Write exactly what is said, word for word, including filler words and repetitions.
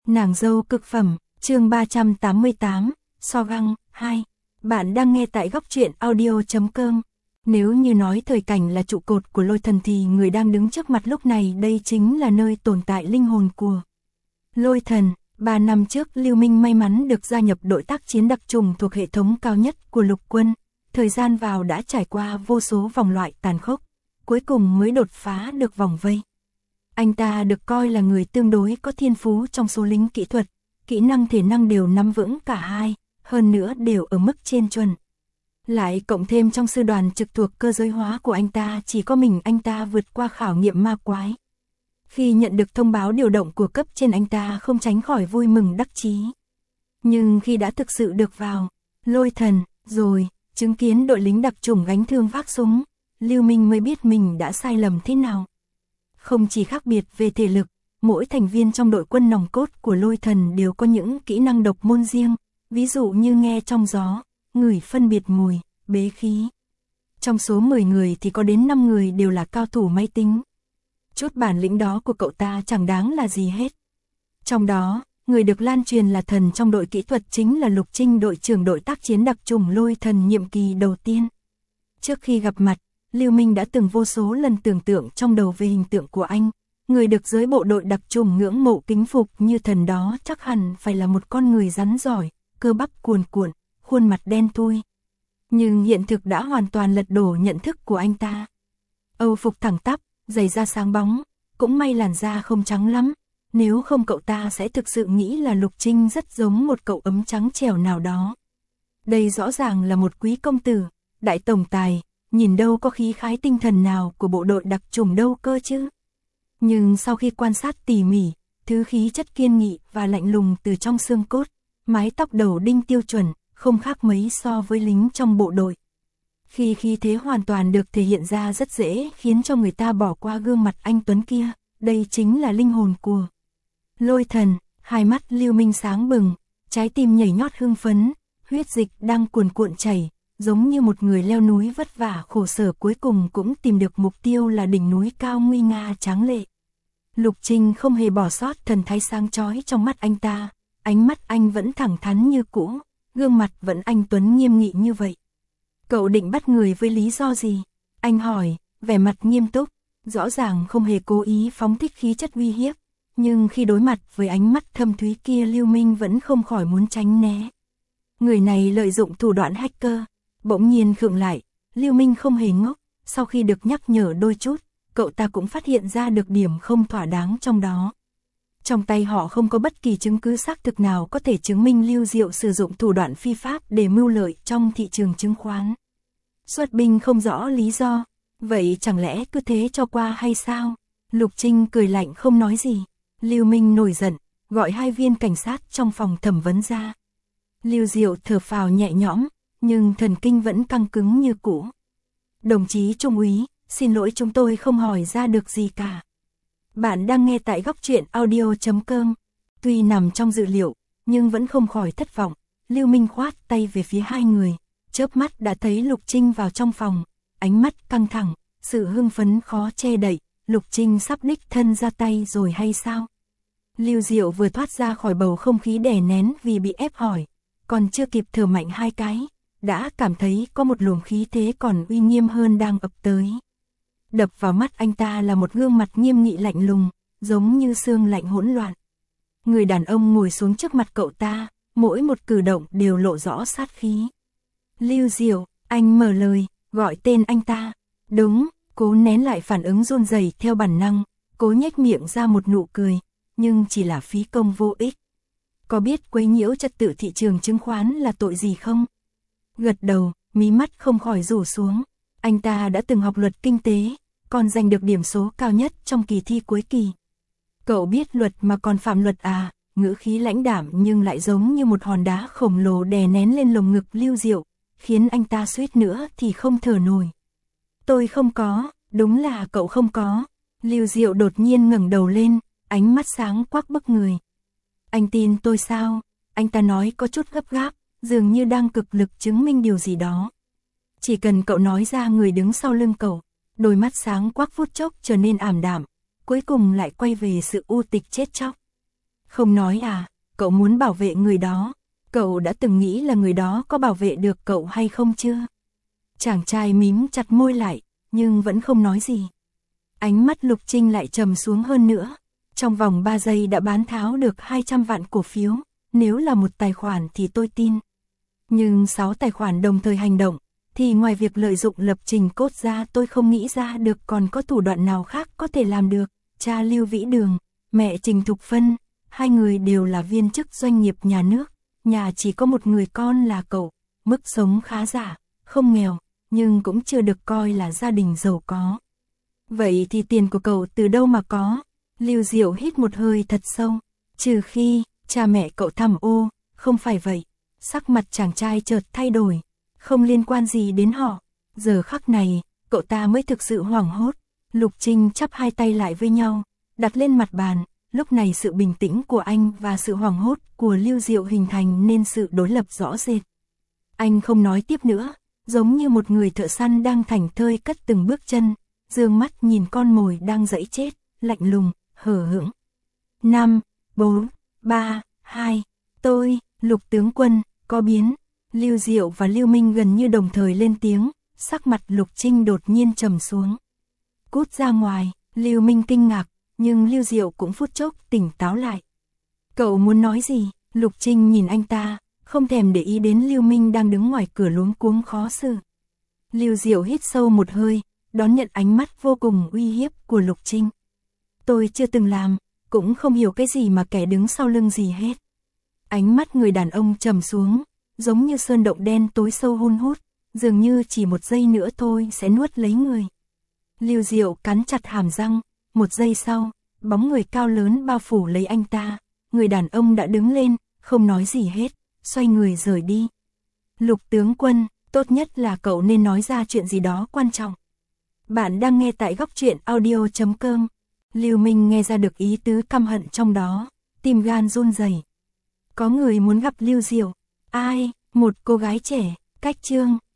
Nàng dâu cực phẩm, chương ba trăm tám mươi tám, So Găng, hai. Bạn đang nghe tại góc truyện audio chấm com. Nếu như nói thời cảnh là trụ cột của Lôi Thần thì người đang đứng trước mặt lúc này đây chính là nơi tồn tại linh hồn của Lôi Thần. Ba năm trước Lưu Minh may mắn được gia nhập đội tác chiến đặc trùng thuộc hệ thống cao nhất của lục quân. Thời gian vào đã trải qua vô số vòng loại tàn khốc, cuối cùng mới đột phá được vòng vây. Anh ta được coi là người tương đối có thiên phú trong số lính kỹ thuật, kỹ năng thể năng đều nắm vững cả hai, hơn nữa đều ở mức trên chuẩn. Lại cộng thêm trong sư đoàn trực thuộc cơ giới hóa của anh ta chỉ có mình anh ta vượt qua khảo nghiệm ma quái. Khi nhận được thông báo điều động của cấp trên anh ta không tránh khỏi vui mừng đắc chí. Nhưng khi đã thực sự được vào Lôi Thần rồi, chứng kiến đội lính đặc chủng gánh thương vác súng, Lưu Minh mới biết mình đã sai lầm thế nào. Không chỉ khác biệt về thể lực, mỗi thành viên trong đội quân nòng cốt của Lôi Thần đều có những kỹ năng độc môn riêng, ví dụ như nghe trong gió, ngửi phân biệt mùi, bế khí. Trong số mười người thì có đến năm người đều là cao thủ máy tính. Chút bản lĩnh đó của cậu ta chẳng đáng là gì hết. Trong đó, người được lan truyền là thần trong đội kỹ thuật chính là Lục Trinh, đội trưởng đội tác chiến đặc chủng Lôi Thần nhiệm kỳ đầu tiên. Trước khi gặp mặt, Lưu Minh đã từng vô số lần tưởng tượng trong đầu về hình tượng của anh, người được giới bộ đội đặc chủng ngưỡng mộ kính phục như thần đó chắc hẳn phải là một con người rắn giỏi, cơ bắp cuồn cuộn, khuôn mặt đen thui. Nhưng hiện thực đã hoàn toàn lật đổ nhận thức của anh ta. Âu phục thẳng tắp, giày da sáng bóng, cũng may làn da không trắng lắm, nếu không cậu ta sẽ thực sự nghĩ là Lục Trinh rất giống một cậu ấm trắng trẻo nào đó. Đây rõ ràng là một quý công tử, đại tổng tài, nhìn đâu có khí khái tinh thần nào của bộ đội đặc chủng đâu cơ chứ. Nhưng sau khi quan sát tỉ mỉ, thứ khí chất kiên nghị và lạnh lùng từ trong xương cốt, mái tóc đầu đinh tiêu chuẩn, không khác mấy so với lính trong bộ đội. Khi khí thế hoàn toàn được thể hiện ra rất dễ khiến cho người ta bỏ qua gương mặt anh tuấn kia, đây chính là linh hồn của Lôi Thần. Hai mắt Lưu Minh sáng bừng, trái tim nhảy nhót hưng phấn, huyết dịch đang cuồn cuộn chảy, giống như một người leo núi vất vả khổ sở cuối cùng cũng tìm được mục tiêu là đỉnh núi cao nguy nga tráng lệ. Lục Trinh không hề bỏ sót thần thái sáng chói trong mắt anh ta, ánh mắt anh vẫn thẳng thắn như cũ, gương mặt vẫn anh tuấn nghiêm nghị như vậy. Cậu định bắt người với lý do gì? Anh hỏi, vẻ mặt nghiêm túc, rõ ràng không hề cố ý phóng thích khí chất uy hiếp, nhưng khi đối mặt với ánh mắt thâm thúy kia Lưu Minh vẫn không khỏi muốn tránh né. Người này lợi dụng thủ đoạn hacker. Bỗng nhiên khựng lại, Lưu Minh không hề ngốc, sau khi được nhắc nhở đôi chút, cậu ta cũng phát hiện ra được điểm không thỏa đáng trong đó. Trong tay họ không có bất kỳ chứng cứ xác thực nào có thể chứng minh Lưu Diệu sử dụng thủ đoạn phi pháp để mưu lợi trong thị trường chứng khoán. Xuất binh không rõ lý do, vậy chẳng lẽ cứ thế cho qua hay sao? Lục Trinh cười lạnh không nói gì. Lưu Minh nổi giận, gọi hai viên cảnh sát trong phòng thẩm vấn ra. Lưu Diệu thở phào nhẹ nhõm, nhưng thần kinh vẫn căng cứng như cũ. Đồng chí trung úy, xin lỗi chúng tôi không hỏi ra được gì cả. Bạn đang nghe tại góc truyện audio chấm com. Tuy nằm trong dự liệu, nhưng vẫn không khỏi thất vọng. Lưu Minh khoát tay về phía hai người, chớp mắt đã thấy Lục Trinh vào trong phòng, ánh mắt căng thẳng, sự hưng phấn khó che đậy. Lục Trinh sắp đích thân ra tay rồi hay sao? Lưu Diệu vừa thoát ra khỏi bầu không khí đè nén vì bị ép hỏi, còn chưa kịp thở mạnh hai cái, đã cảm thấy có một luồng khí thế còn uy nghiêm hơn đang ập tới. Đập vào mắt anh ta là một gương mặt nghiêm nghị lạnh lùng, giống như xương lạnh hỗn loạn. Người đàn ông ngồi xuống trước mặt cậu ta, mỗi một cử động đều lộ rõ sát khí. Lưu Diệu, anh mở lời, gọi tên anh ta. Đúng, cố nén lại phản ứng run rẩy theo bản năng, cố nhếch miệng ra một nụ cười, nhưng chỉ là phí công vô ích. Có biết quấy nhiễu trật tự thị trường chứng khoán là tội gì không? Gật đầu, mí mắt không khỏi rủ xuống. Anh ta đã từng học luật kinh tế, còn giành được điểm số cao nhất trong kỳ thi cuối kỳ. Cậu biết luật mà còn phạm luật à? Ngữ khí lãnh đạm nhưng lại giống như một hòn đá khổng lồ đè nén lên lồng ngực Lưu Diệu, khiến anh ta suýt nữa thì không thở nổi. Tôi không có, đúng là cậu không có. Lưu Diệu đột nhiên ngẩng đầu lên, ánh mắt sáng quắc bức người. Anh tin tôi sao? Anh ta nói có chút gấp gáp, dường như đang cực lực chứng minh điều gì đó. Chỉ cần cậu nói ra người đứng sau lưng cậu, đôi mắt sáng quắc phút chốc trở nên ảm đạm, cuối cùng lại quay về sự u tịch chết chóc. Không nói à, cậu muốn bảo vệ người đó. Cậu đã từng nghĩ là người đó có bảo vệ được cậu hay không chưa? Chàng trai mím chặt môi lại, nhưng vẫn không nói gì. Ánh mắt Lục Trinh lại trầm xuống hơn nữa. Trong vòng ba giây đã bán tháo được hai trăm vạn cổ phiếu, nếu là một tài khoản thì tôi tin. Nhưng sáu tài khoản đồng thời hành động, thì ngoài việc lợi dụng lập trình code ra tôi không nghĩ ra được còn có thủ đoạn nào khác có thể làm được. Cha Lưu Vĩ Đường, mẹ Trình Thục Phân, hai người đều là viên chức doanh nghiệp nhà nước, nhà chỉ có một người con là cậu, mức sống khá giả, không nghèo, nhưng cũng chưa được coi là gia đình giàu có. Vậy thì tiền của cậu từ đâu mà có? Lưu Diệu hít một hơi thật sâu, trừ khi cha mẹ cậu tham ô, không phải vậy. Sắc mặt chàng trai chợt thay đổi, không liên quan gì đến họ. Giờ khắc này, cậu ta mới thực sự hoảng hốt. Lục Trinh chắp hai tay lại với nhau, đặt lên mặt bàn. Lúc này sự bình tĩnh của anh và sự hoảng hốt của Lưu Diệu hình thành nên sự đối lập rõ rệt. Anh không nói tiếp nữa, giống như một người thợ săn đang thảnh thơi cất từng bước chân, dương mắt nhìn con mồi đang dẫy chết, lạnh lùng, hờ hững. Năm, bốn, ba, hai, tôi, Lục tướng quân, có biến. Lưu Diệu và Lưu Minh gần như đồng thời lên tiếng, sắc mặt Lục Trinh đột nhiên trầm xuống. Cút ra ngoài, Lưu Minh kinh ngạc, nhưng Lưu Diệu cũng phút chốc tỉnh táo lại. Cậu muốn nói gì? Lục Trinh nhìn anh ta, không thèm để ý đến Lưu Minh đang đứng ngoài cửa luống cuống khó xử. Lưu Diệu hít sâu một hơi, đón nhận ánh mắt vô cùng uy hiếp của Lục Trinh. Tôi chưa từng làm, cũng không hiểu cái gì mà kẻ đứng sau lưng gì hết. Ánh mắt người đàn ông trầm xuống, giống như sơn động đen tối sâu hun hút, dường như chỉ một giây nữa thôi sẽ nuốt lấy người. Lưu Diệu cắn chặt hàm răng, một giây sau, bóng người cao lớn bao phủ lấy anh ta, người đàn ông đã đứng lên, không nói gì hết, xoay người rời đi. Lục tướng quân, tốt nhất là cậu nên nói ra chuyện gì đó quan trọng. Bạn đang nghe tại góc truyện audio chấm com. Lưu Minh nghe ra được ý tứ căm hận trong đó, tim gan run rẩy. Có người muốn gặp Lưu Diệu. Ai? Một cô gái trẻ, cách Trương.